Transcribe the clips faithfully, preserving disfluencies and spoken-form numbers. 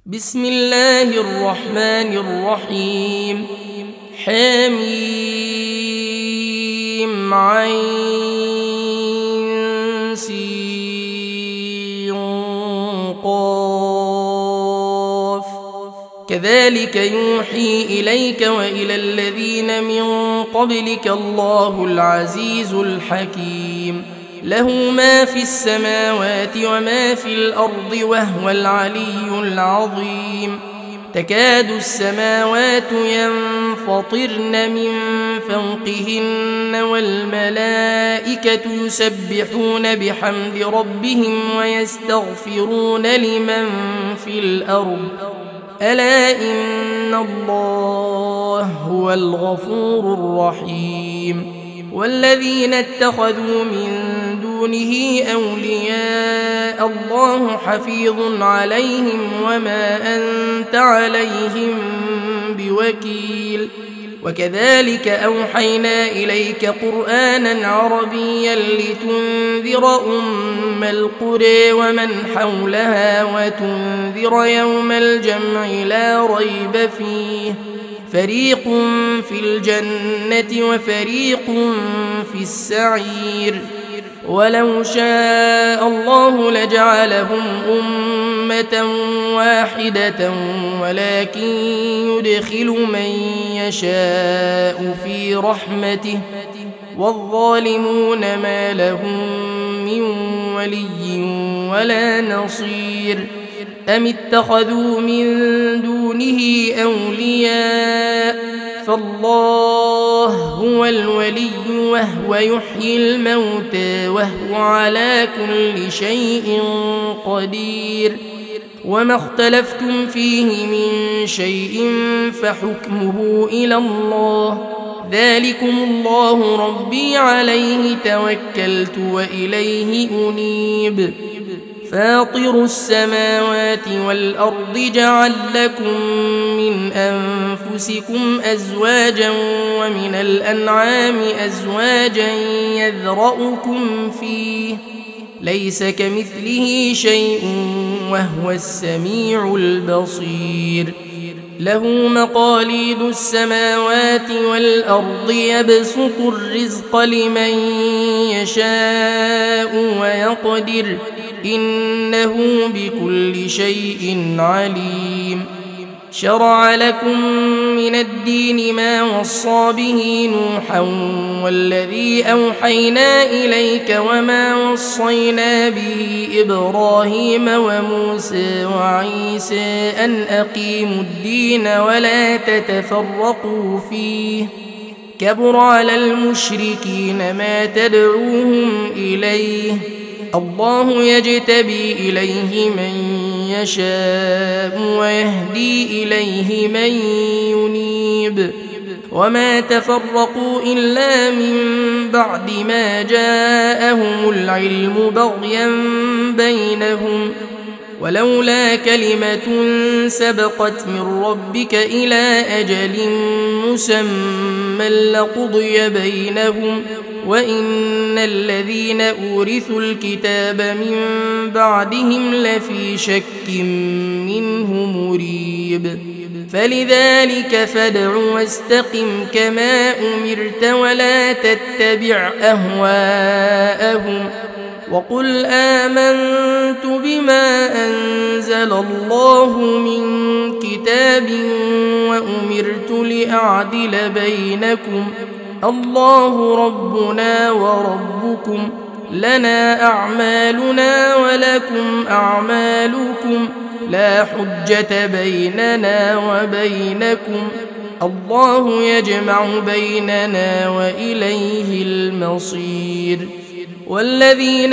بسم الله الرحمن الرحيم. حميم عين سين قاف. كذلك يوحي إليك وإلى الذين من قبلك الله العزيز الحكيم. له ما في السماوات وما في الأرض وهو العلي العظيم. تكاد السماوات ينفطرن من فوقهن والملائكة يسبحون بحمد ربهم ويستغفرون لمن في الأرض ألا إن الله هو الغفور الرحيم. والذين اتخذوا من دونه أولياء الله حفيظ عليهم وما أنت عليهم بوكيل. وكذلك أوحينا إليك قرآنا عربيا لتنذر أم القرى ومن حولها وتنذر يوم الجمع لا ريب فيه فريق في الجنة وفريق في السعير. ولو شاء الله لجعلهم أمة واحدة ولكن يدخل من يشاء في رحمته والظالمون ما لهم من ولي ولا نصير. أم اتخذوا من دونه أولياء فالله هو الولي وهو يحيي الموتى وهو على كل شيء قدير. وما اختلفتم فيه من شيء فحكمه إلى الله ذلكم الله ربي عليه توكلت وإليه أنيب. فاطر السماوات والأرض جعل لكم من أنفسكم أزواجا ومن الأنعام أزواجا يذرأكم فيه ليس كمثله شيء وهو السميع البصير. له مقاليد السماوات والأرض يبسط الرزق لمن يشاء ويقدر إنه بكل شيء عليم. شرع لكم من الدين ما وصى به نوحا والذي أوحينا إليك وما وصينا به إبراهيم وموسى وعيسى أن أقيموا الدين ولا تتفرقوا فيه كبر على المشركين ما تدعوهم إليه الله يجتبي إليه من يشاء ويهدي إليه من ينيب. وما تفرقوا إلا من بعد ما جاءهم العلم بغيا بينهم ولولا كلمة سبقت من ربك إلى أجل مسمى لقضي بينهم وإن الذين أورثوا الكتاب من بعدهم لفي شك منه مريب. فلذلك فادع واستقم كما أمرت ولا تتبع أهواءهم وقل آمنت بما أنزل الله من كتاب وأمرت لأعدل بينكم الله ربنا وربكم لنا أعمالنا ولكم أعمالكم لا حجة بيننا وبينكم الله يجمع بيننا وإليه المصير. والذين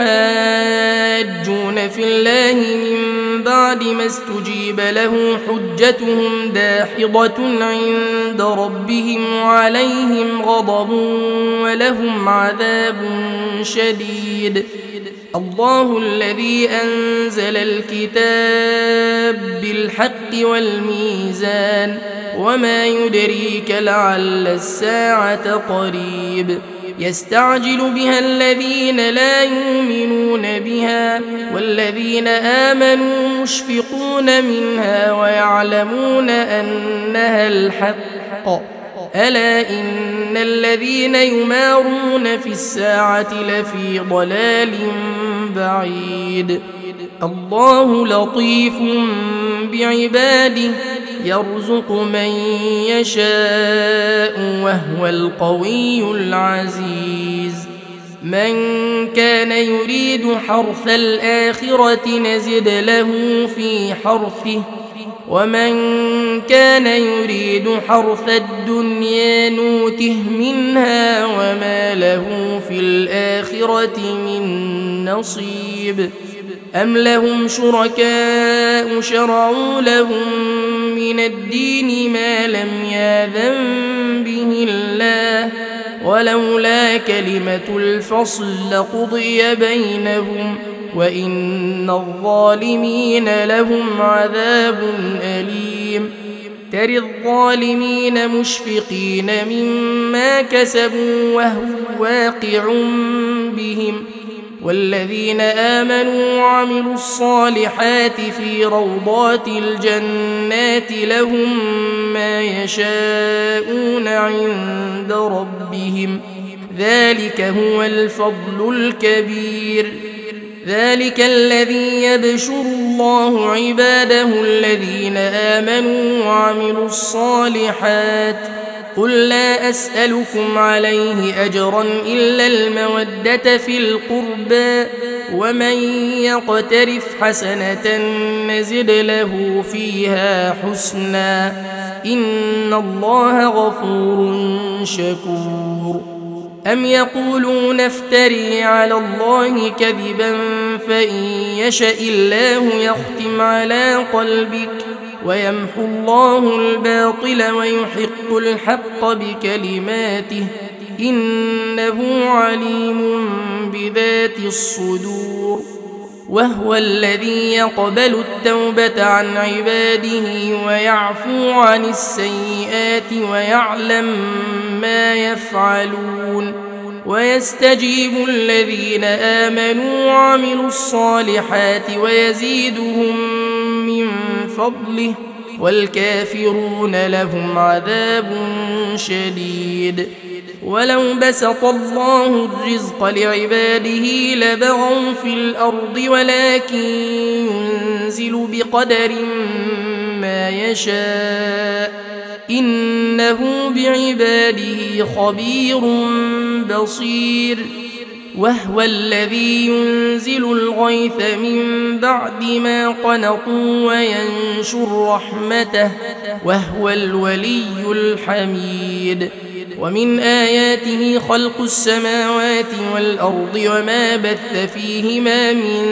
يحاجون في الله من بعد ما استجيب له حجتهم داحضة عند ربهم وعليهم غضب ولهم عذاب شديد. الله الذي أنزل الكتاب بالحق والميزان وما يدريك لعل الساعة قريب. يستعجل بها الذين لا يؤمنون بها والذين آمنوا مشفقون يخرجون منها ويعلمون أنها الحق ألا إن الذين يمارون في الساعة لفي ضلال بعيد الله لطيف بعباده يرزق من يشاء وهو القوي العزيز من كان يريد حرث الآخرة نزد له في حرثه ومن كان يريد حرث الدنيا نوته منها وما له في الآخرة من نصيب أم لهم شركاء شرعوا لهم من الدين ما لم يأذن به الله ولولا كلمة الفصل لقضي بينهم وإن الظالمين لهم عذاب أليم ترى الظالمين مشفقين مما كسبوا وهو واقع بهم والذين آمنوا وعملوا الصالحات في روضات الجنات لهم ما يشاءون عند ربهم ذلك هو الفضل الكبير ذلك الذي يبشر الله عباده الذين آمنوا وعملوا الصالحات قل لا أسألكم عليه أجرا إلا المودة في القربى ومن يقترف حسنة نزد له فيها حسنا إن الله غفور شكور أم يقولون افتري على الله كذبا فإن يشأ الله يختم على قلبك ويمحو الله الباطل ويحق الحق بكلماته إنه عليم بذات الصدور وهو الذي يقبل التوبة عن عباده ويعفو عن السيئات ويعلم ما يفعلون ويستجيب الذين آمنوا وعملوا الصالحات ويزيدهم من فضله والكافرون لهم عذاب شديد ولو بسط الله الرزق لعباده لبغوا في الأرض ولكن ينزل بقدر ما يشاء إنه بعباده خبير بصير وهو الذي ينزل الغيث من بعد ما قنطوا وينشر رحمته وهو الولي الحميد ومن آياته خلق السماوات والأرض وما بث فيهما من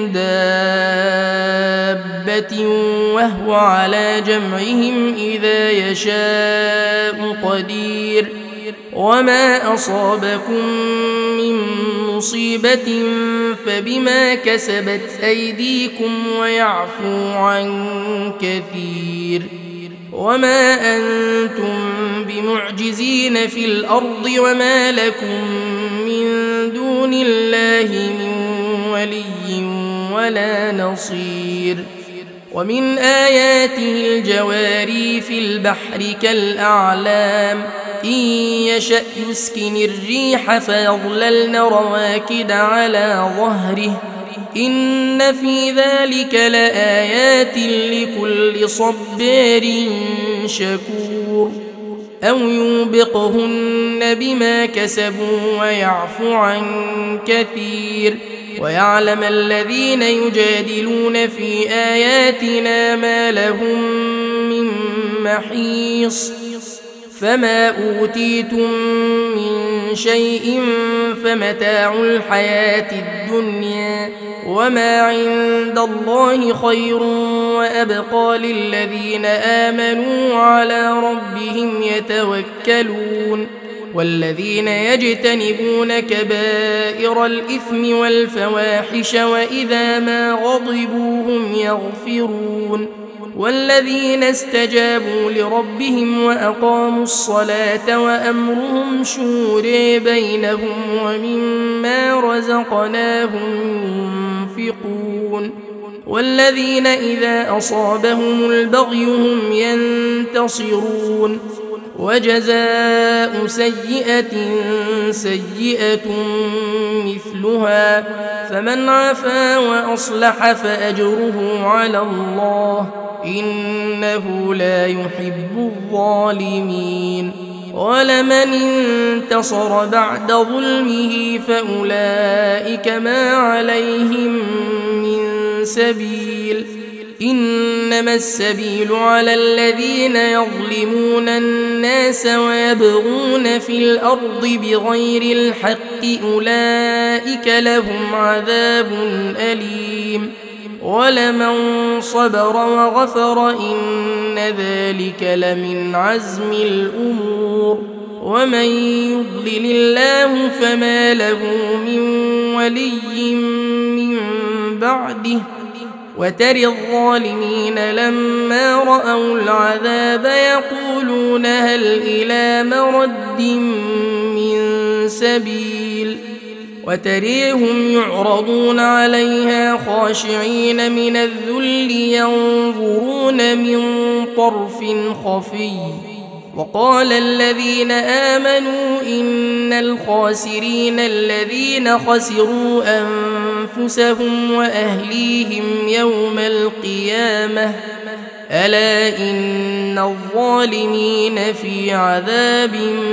دابة وهو على جمعهم إذا يشاء قدير وما أصابكم من مصيبة فبما كسبت أيديكم ويعفو عن كثير وما أنتم بمعجزين في الأرض وما لكم من دون الله من ولي ولا نصير ومن آياته الجواري في البحر كالأعلام إن يشأ يسكن الريح فيظللن رواكد على ظهره إن في ذلك لآيات لكل صبار شكور أو يوبقهن بما كسبوا ويعفو عن كثير ويعلم الذين يجادلون في آياتنا ما لهم من محيص فما أوتيتم من شيء فمتاع الحياة الدنيا وما عند الله خير وأبقى للذين آمنوا على ربهم يتوكلون والذين يجتنبون كبائر الإثم والفواحش وإذا ما غضبوا هم يغفرون والذين استجابوا لربهم وأقاموا الصلاة وأمرهم شورى بينهم ومما رزقناهم ينفقون والذين إذا أصابهم البغي هم ينتصرون وجزاء سيئة سيئة مثلها فمن عفا وأصلح فأجره على الله إنه لا يحب الظالمين ولمن انتصر بعد ظلمه فأولئك ما عليهم من سبيل إنما السبيل على الذين يظلمون الناس ويبغون في الأرض بغير الحق أولئك لهم عذاب أليم ولمن صبر وغفر إن ذلك لمن عزم الأمور ومن يضلل الله فما له من ولي من بعده وترى الظالمين لما رأوا العذاب يقولون هل إلى مرد من سبيل وتريهم يعرضون عليها خاشعين من الذل ينظرون من طرف خفي وقال الذين آمنوا إن الخاسرين الذين خسروا أنفسهم وأهليهم يوم القيامة ألا إن الظالمين في عذاب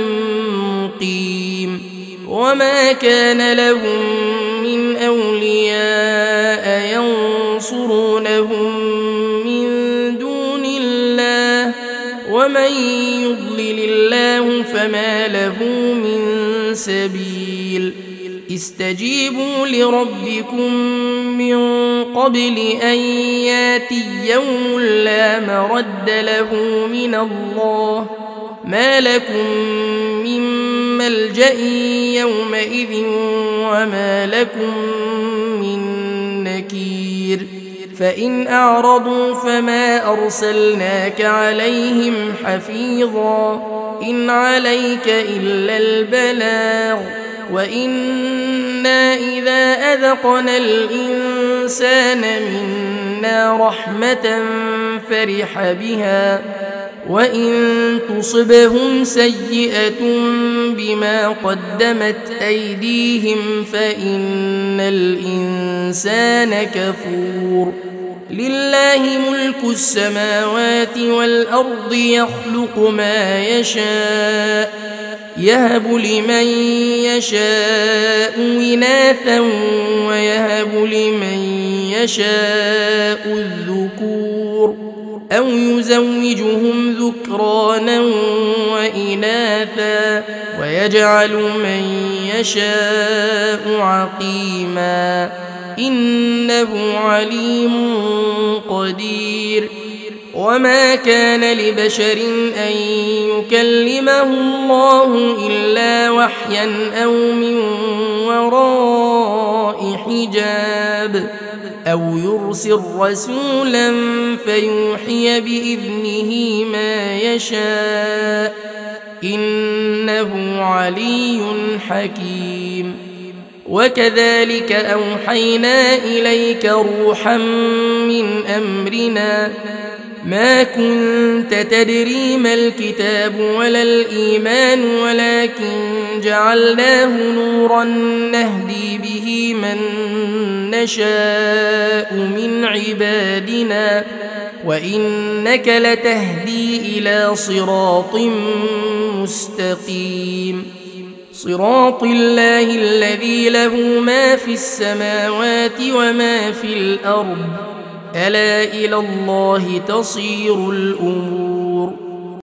مقيم وما كان لهم من أولياء ينصرونهم من دون الله ومن يضلل الله فما له من سبيل استجيبوا لربكم من قبل أن ياتي يوم لا مرد له من الله ما لكم من ملجأ يومئذ وما لكم من نكير فإن أعرضوا فما أرسلناك عليهم حفيظا إن عليك إلا البلاغ وإنا إذا أذقنا الإنسان منا رحمة فرح بها وإن تصبهم سيئة بما قدمت أيديهم فإن الإنسان كفور لله ملك السماوات والأرض يخلق ما يشاء يهب لمن يشاء إناثا ويهب لمن يشاء الذكور أو يزوجهم ذكرانا وإناثا ويجعل من يشاء عقيما إنه عليم قدير وما كان لبشر أن يكلمه الله إلا وحيا أو من وراء حجاب أو يرسل رسولا فيوحي بإذنه ما يشاء إنه علي حكيم وكذلك أوحينا إليك روحا من أمرنا ما كنت تدري ما الكتاب ولا الإيمان ولكن جعلناه نورا نهدي به من نشاء من عبادنا وإنك لتهدي إلى صراط مستقيم صراط الله الذي له ما في السماوات وما في الأرض ألا إلى الله تصير الأمور